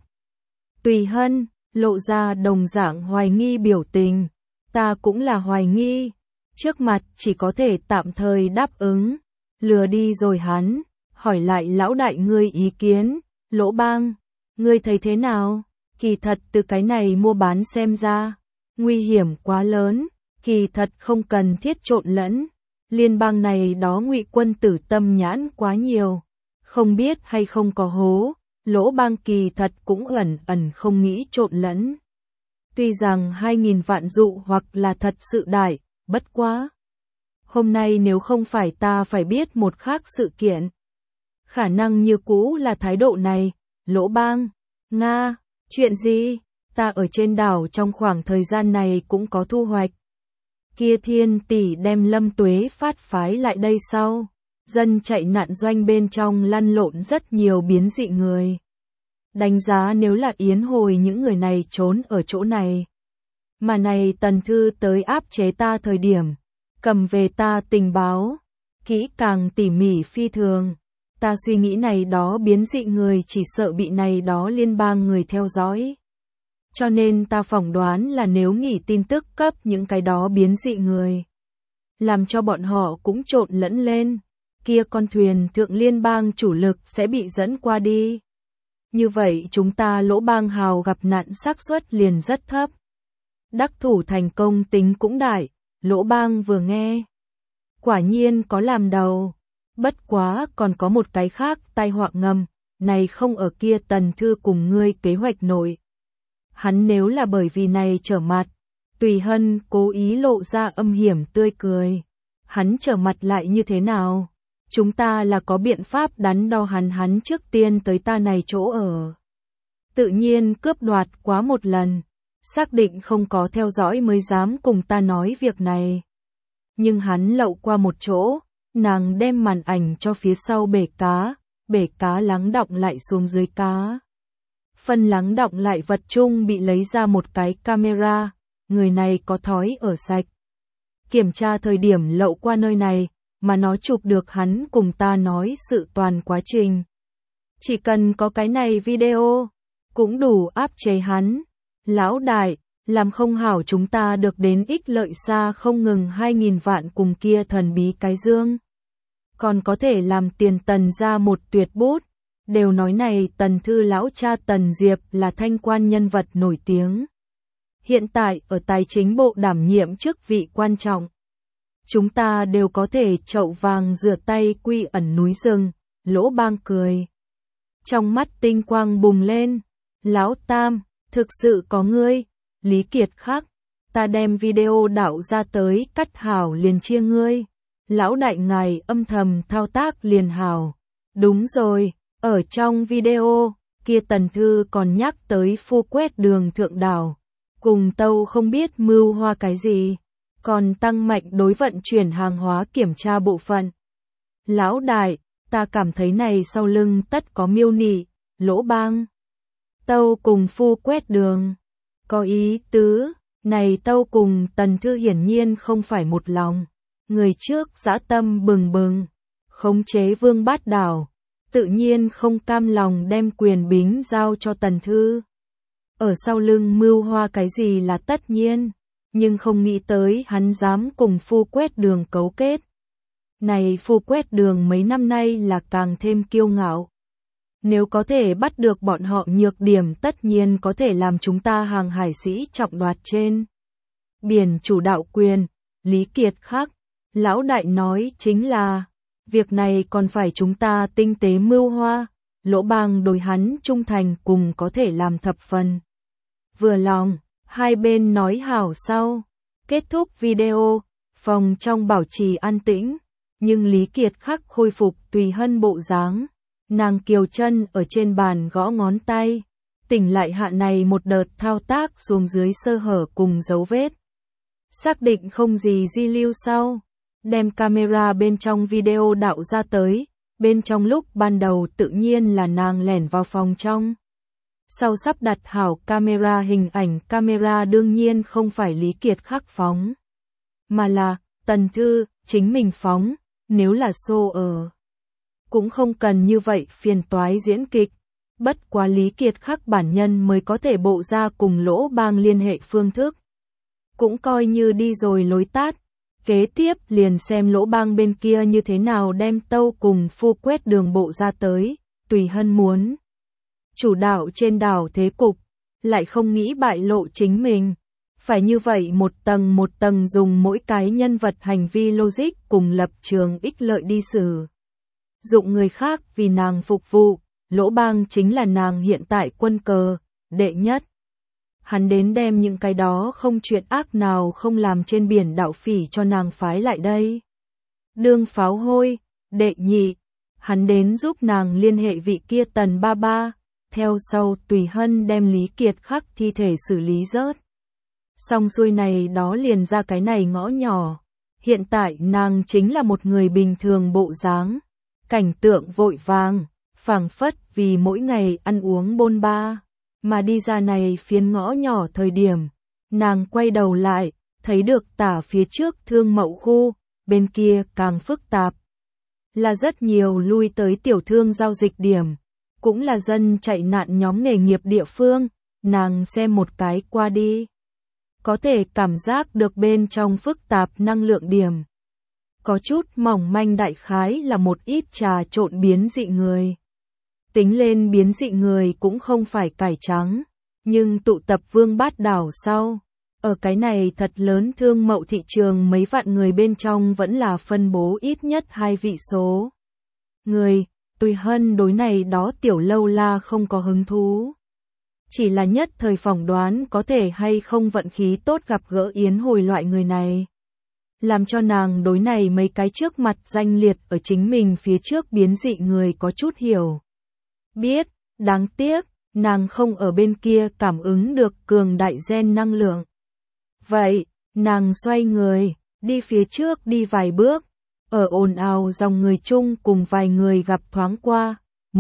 Tùy Hân lộ ra đồng dạng hoài nghi biểu tình. Ta cũng là hoài nghi, trước mặt chỉ có thể tạm thời đáp ứng, lừa đi rồi hắn, hỏi lại lão đại ngươi ý kiến. Lỗ Bang, ngươi thấy thế nào? Kỳ thật từ cái này mua bán xem ra, nguy hiểm quá lớn, kỳ thật không cần thiết trộn lẫn. Liên bang này đó ngụy quân tử tâm nhãn quá nhiều, không biết hay không có hố. Lỗ Bang kỳ thật cũng ẩn không nghĩ trộn lẫn. Tuy rằng 2.000 vạn dụ hoặc là thật sự đại, bất quá. Hôm nay nếu không phải ta phải biết một khác sự kiện, khả năng như cũ là thái độ này. Lỗ Bang, Nga, chuyện gì? ta ở trên đảo trong khoảng thời gian này cũng có thu hoạch. Kia Thiên tỷ đem Lâm Tuế Phát phái lại đây sau, dân chạy nạn doanh bên trong lăn lộn rất nhiều biến dị người. Đánh giá nếu là Yến Hồi những người này trốn ở chỗ này. Mà này Tần Thư tới áp chế ta thời điểm, cầm về ta tình báo, kỹ càng tỉ mỉ phi thường. Ta suy nghĩ này đó biến dị người chỉ sợ bị này đó liên bang người theo dõi. Cho nên ta phỏng đoán là nếu nghỉ tin tức cấp những cái đó biến dị người, làm cho bọn họ cũng trộn lẫn lên, kia con thuyền thượng liên bang chủ lực sẽ bị dẫn qua đi. Như vậy chúng ta Lỗ Bang Hào gặp nạn xác suất liền rất thấp. Đắc thủ thành công tính cũng đại, Lỗ Bang vừa nghe. Quả nhiên có làm đầu. Bất quá còn có một cái khác tai họa ngầm, này không ở kia Tần Thư cùng ngươi kế hoạch nội. Hắn nếu là bởi vì này trở mặt, Tùy Hân cố ý lộ ra âm hiểm tươi cười. Hắn trở mặt lại như thế nào? Chúng ta là có biện pháp đắn đo hắn trước tiên tới ta này chỗ ở. Tự nhiên cướp đoạt quá một lần, xác định không có theo dõi mới dám cùng ta nói việc này. Nhưng hắn lậu qua một chỗ, nàng đem màn ảnh cho phía sau bể cá lắng đọng lại xuống dưới cá. Phần lắng đọng lại vật chung bị lấy ra một cái camera, người này có thói ở sạch. Kiểm tra thời điểm lậu qua nơi này, mà nó chụp được hắn cùng ta nói sự toàn quá trình. Chỉ cần có cái này video, cũng đủ áp chế hắn. Lão đại, làm không hảo chúng ta được đến ích lợi xa không ngừng 2.000 vạn cùng kia thần bí cái dương. Còn có thể làm tiền Tần ra một tuyệt bút. Đều nói này Tần Thư lão cha Tần Diệp là thanh quan nhân vật nổi tiếng. Hiện tại ở tài chính bộ đảm nhiệm chức vị quan trọng. Chúng ta đều có thể chậu vàng rửa tay quy ẩn núi rừng, Lỗ Bang cười. Trong mắt tinh quang bùng lên, Lão Tam, thực sự có ngươi, Lý Kiệt khắc, ta đem video đạo ra tới cắt hảo liền chia ngươi. Lão đại ngài âm thầm thao tác liền hảo. Đúng rồi, ở trong video, kia Tần Thư còn nhắc tới phu quét đường thượng đảo. Cùng tâu không biết mưu hoa cái gì, còn tăng mạnh đối vận chuyển hàng hóa kiểm tra bộ phận. Lão đại, ta cảm thấy này sau lưng tất có miêu nị, Lỗ Bang. Tâu cùng phu quét đường. Có ý tứ, này tâu cùng Tần Thư hiển nhiên không phải một lòng. Người trước dã tâm bừng bừng, khống chế Vương Bát Đảo, tự nhiên không cam lòng đem quyền bính giao cho Tần Thư. Ở sau lưng mưu hoa cái gì là tất nhiên, nhưng không nghĩ tới hắn dám cùng phu quét đường cấu kết. Này phu quét đường mấy năm nay là càng thêm kiêu ngạo. Nếu có thể bắt được bọn họ nhược điểm tất nhiên có thể làm chúng ta hàng hải sĩ trọng đoạt trên biển chủ đạo quyền. Lý Kiệt khắc, lão đại nói chính là, việc này còn phải chúng ta tinh tế mưu hoa. Lỗ Bang đối hắn trung thành cùng có thể làm thập phần. Vừa lòng, hai bên nói hảo sau. Kết thúc video, phòng trong bảo trì an tĩnh, nhưng Lý Kiệt khắc khôi phục Tùy Hân bộ dáng. Nàng kiều chân ở trên bàn gõ ngón tay, tỉnh lại hạ này một đợt thao tác xuống dưới sơ hở cùng dấu vết. Xác định không gì di lưu sau, đem camera bên trong video đạo ra tới, bên trong lúc ban đầu tự nhiên là nàng lẻn vào phòng trong. Sau sắp đặt hảo camera hình ảnh camera đương nhiên không phải Lý Kiệt khắc phóng, mà là Tần Thư chính mình phóng, nếu là show ở. Cũng không cần như vậy phiền toái diễn kịch, bất quá Lý Kiệt khắc bản nhân mới có thể bộ ra cùng Lỗ Bang liên hệ phương thức. Cũng coi như đi rồi lối tát, kế tiếp liền xem Lỗ Bang bên kia như thế nào đem tâu cùng phu quét đường bộ ra tới. Tùy Hân muốn chủ đạo trên đảo thế cục, lại không nghĩ bại lộ chính mình. Phải như vậy một tầng dùng mỗi cái nhân vật hành vi logic cùng lập trường ích lợi đi xử. Dụng người khác vì nàng phục vụ, Lỗ Bang chính là nàng hiện tại quân cờ, đệ nhất. Hắn đến đem những cái đó không chuyện ác nào không làm trên biển đạo phỉ cho nàng phái lại đây. Đương pháo hôi, đệ nhị, hắn đến giúp nàng liên hệ vị kia Tần Ba Ba, theo sau Tùy Hân đem Lý Kiệt Khắc thi thể xử lý rớt. Xong xuôi này đó liền ra cái này ngõ nhỏ. Hiện tại nàng chính là một người bình thường bộ dáng, cảnh tượng vội vàng, phảng phất vì mỗi ngày ăn uống bôn ba, mà đi ra này phiến ngõ nhỏ thời điểm, nàng quay đầu lại, thấy được tả phía trước thương mậu khu, bên kia càng phức tạp. Là rất nhiều lui tới tiểu thương giao dịch điểm, cũng là dân chạy nạn nhóm nghề nghiệp địa phương, nàng xem một cái qua đi. Có thể cảm giác được bên trong phức tạp năng lượng điểm. Có chút mỏng manh đại khái là một ít trà trộn biến dị người. Tính lên biến dị người cũng không phải cải trắng, nhưng tụ tập Vương Bát Đảo sau. Ở cái này thật lớn thương mậu thị trường mấy vạn người bên trong vẫn là phân bố ít nhất 2 vị số. Người, Tùy Hân đối này đó tiểu lâu la không có hứng thú. Chỉ là nhất thời phỏng đoán có thể hay không vận khí tốt gặp gỡ Yến Hồi loại người này. Làm cho nàng đối này mấy cái trước mặt danh liệt ở chính mình phía trước biến dị người có chút hiểu. Biết, đáng tiếc, nàng không ở bên kia cảm ứng được cường đại gen năng lượng. Vậy, nàng xoay người, đi phía trước đi vài bước, ở ồn ào dòng người chung cùng vài người gặp thoáng qua,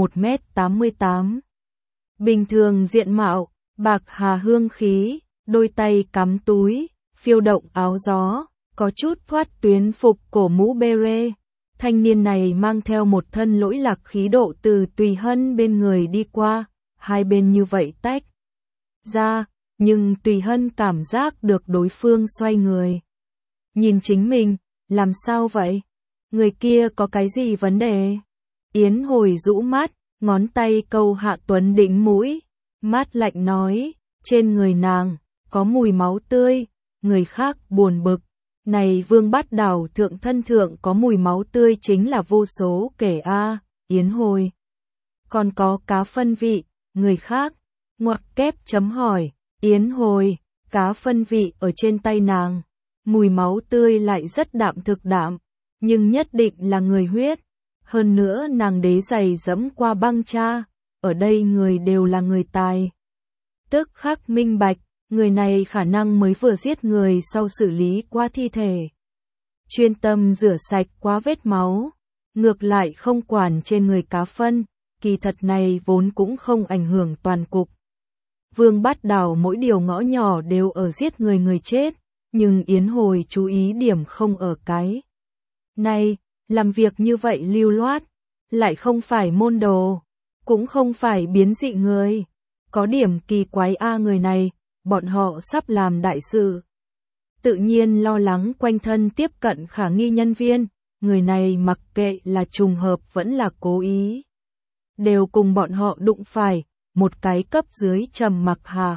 1m88. Bình thường diện mạo, bạc hà hương khí, đôi tay cắm túi, phiêu động áo gió, có chút thoát tuyến phục cổ mũ beret. Thanh niên này mang theo một thân lỗi lạc khí độ từ Tùy Hân bên người đi qua, hai bên như vậy tách ra, nhưng Tùy Hân cảm giác được đối phương xoay người. Nhìn chính mình, làm sao vậy? Người kia có cái gì vấn đề? Yến Hồi rũ mắt, ngón tay câu hạ Tuấn đỉnh mũi, mát lạnh nói, trên người nàng, có mùi máu tươi, người khác buồn bực. Này Vương Bát Đảo thượng thân thượng có mùi máu tươi chính là vô số kể a. Yến Hồi. Còn có cá phân vị, người khác, ngoặc kép chấm hỏi, Yến Hồi, cá phân vị ở trên tay nàng, mùi máu tươi lại rất đạm thực đạm, nhưng nhất định là người huyết. Hơn nữa nàng đế giày dẫm qua băng cha, ở đây người đều là người tài. Tức khắc minh bạch, người này khả năng mới vừa giết người sau xử lý qua thi thể. Chuyên tâm rửa sạch qua vết máu, ngược lại không quản trên người cá phân, kỳ thật này vốn cũng không ảnh hưởng toàn cục. Vương Bát Đảo mỗi điều ngõ nhỏ đều ở giết người chết, nhưng Yến Hồi chú ý điểm không ở cái này, làm việc như vậy lưu loát, lại không phải môn đồ, cũng không phải biến dị người. Có điểm kỳ quái a người này, bọn họ sắp làm đại sự. Tự nhiên lo lắng quanh thân tiếp cận khả nghi nhân viên, người này mặc kệ là trùng hợp vẫn là cố ý. Đều cùng bọn họ đụng phải, một cái cấp dưới trầm mặc hà.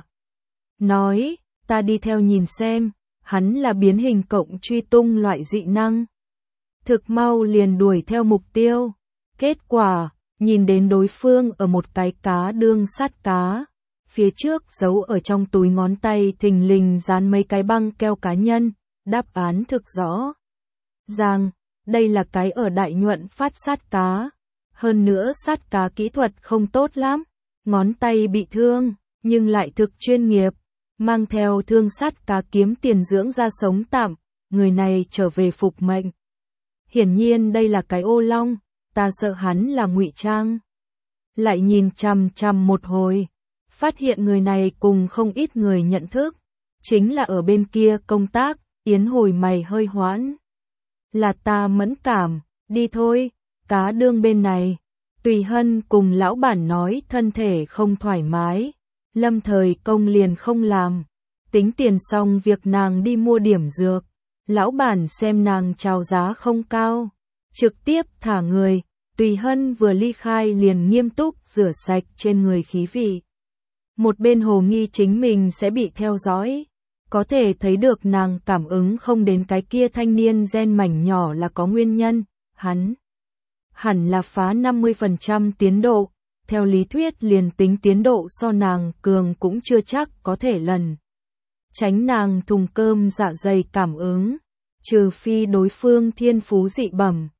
Nói, ta đi theo nhìn xem, hắn là biến hình cộng truy tung loại dị năng. Thực mau liền đuổi theo mục tiêu. Kết quả, nhìn đến đối phương ở một cái cá đương sát cá. Phía trước giấu ở trong túi ngón tay thình lình dán mấy cái băng keo cá nhân, đáp án thực rõ. Rằng, đây là cái ở Đại Nhuận phát sát cá. Hơn nữa sát cá kỹ thuật không tốt lắm, ngón tay bị thương, nhưng lại thực chuyên nghiệp. Mang theo thương sát cá kiếm tiền dưỡng ra sống tạm, người này trở về phục mệnh. Hiển nhiên đây là cái ô long, ta sợ hắn là ngụy trang. Lại nhìn chằm chằm một hồi, phát hiện người này cùng không ít người nhận thức, chính là ở bên kia công tác. Yến Hồi mày hơi hoãn. Là ta mẫn cảm, đi thôi, cá đương bên này. Tùy Hân cùng lão bản nói thân thể không thoải mái, lâm thời công liền không làm. Tính tiền xong việc nàng đi mua điểm dược, lão bản xem nàng chào giá không cao, trực tiếp thả người. Tùy Hân vừa ly khai liền nghiêm túc rửa sạch trên người khí vị. Một bên hồ nghi chính mình sẽ bị theo dõi, có thể thấy được nàng cảm ứng không đến cái kia thanh niên gen mảnh nhỏ là có nguyên nhân, hắn hẳn là phá 50% tiến độ, theo lý thuyết liền tính tiến độ so nàng cường cũng chưa chắc có thể lần tránh nàng thùng cơm dạ dày cảm ứng, trừ phi đối phương thiên phú dị bẩm,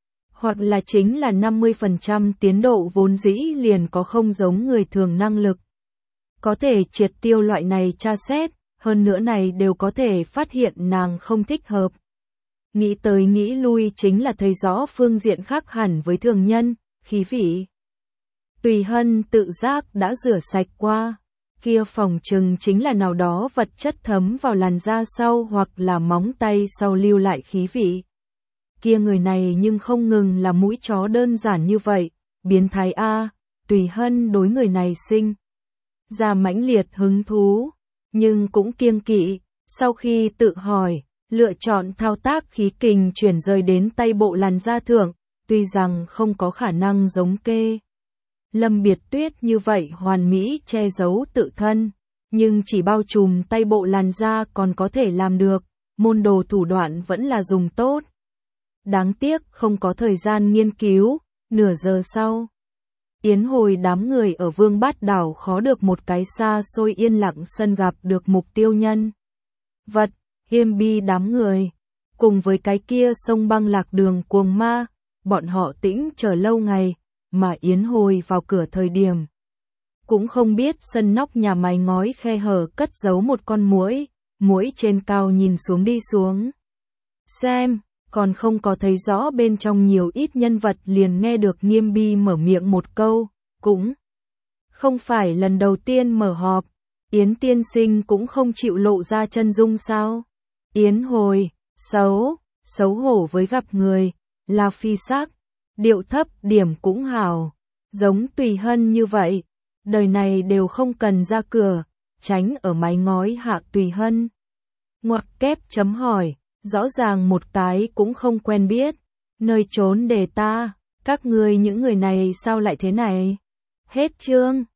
hoặc là chính là 50% tiến độ vốn dĩ liền có không giống người thường năng lực. Có thể triệt tiêu loại này tra xét, hơn nữa này đều có thể phát hiện nàng không thích hợp. Nghĩ tới nghĩ lui chính là thấy rõ phương diện khác hẳn với thường nhân, khí vị. Tùy Hân tự giác đã rửa sạch qua, kia phòng trừng chính là nào đó vật chất thấm vào làn da sau hoặc là móng tay sau lưu lại khí vị. Kia người này nhưng không ngừng là mũi chó đơn giản như vậy, biến thái a, Tùy Hân đối người này sinh ra mãnh liệt hứng thú, nhưng cũng kiêng kỵ, sau khi tự hỏi, lựa chọn thao tác khí kình chuyển rời đến tay bộ làn da thượng, tuy rằng không có khả năng giống kê Lâm Biệt Tuyết như vậy hoàn mỹ che giấu tự thân, nhưng chỉ bao trùm tay bộ làn da còn có thể làm được, môn đồ thủ đoạn vẫn là dùng tốt. Đáng tiếc không có thời gian nghiên cứu, nửa giờ sau. Yến Hồi đám người ở Vương Bát Đảo khó được một cái xa xôi yên lặng sân gặp được mục tiêu nhân vật, Hiêm Bi đám người, cùng với cái kia sông băng lạc đường cuồng ma, bọn họ tĩnh chờ lâu ngày, mà Yến Hồi vào cửa thời điểm. Cũng không biết sân nóc nhà mái ngói khe hở cất giấu một con muỗi, muỗi trên cao nhìn xuống đi xuống. Xem, còn không có thấy rõ bên trong nhiều ít nhân vật liền nghe được Nghiêm Bi mở miệng một câu, cũng không phải lần đầu tiên mở họp, Yến tiên sinh cũng không chịu lộ ra chân dung sao. Yến Hồi, xấu hổ với gặp người, là phi sắc, điệu thấp điểm cũng hảo, giống Tùy Hân như vậy, đời này đều không cần ra cửa, tránh ở mái ngói hạ Tùy Hân. Ngoặc kép chấm hỏi, rõ ràng một cái cũng không quen biết, nơi trốn để ta, các ngươi những người này sao lại thế này? Hết chương.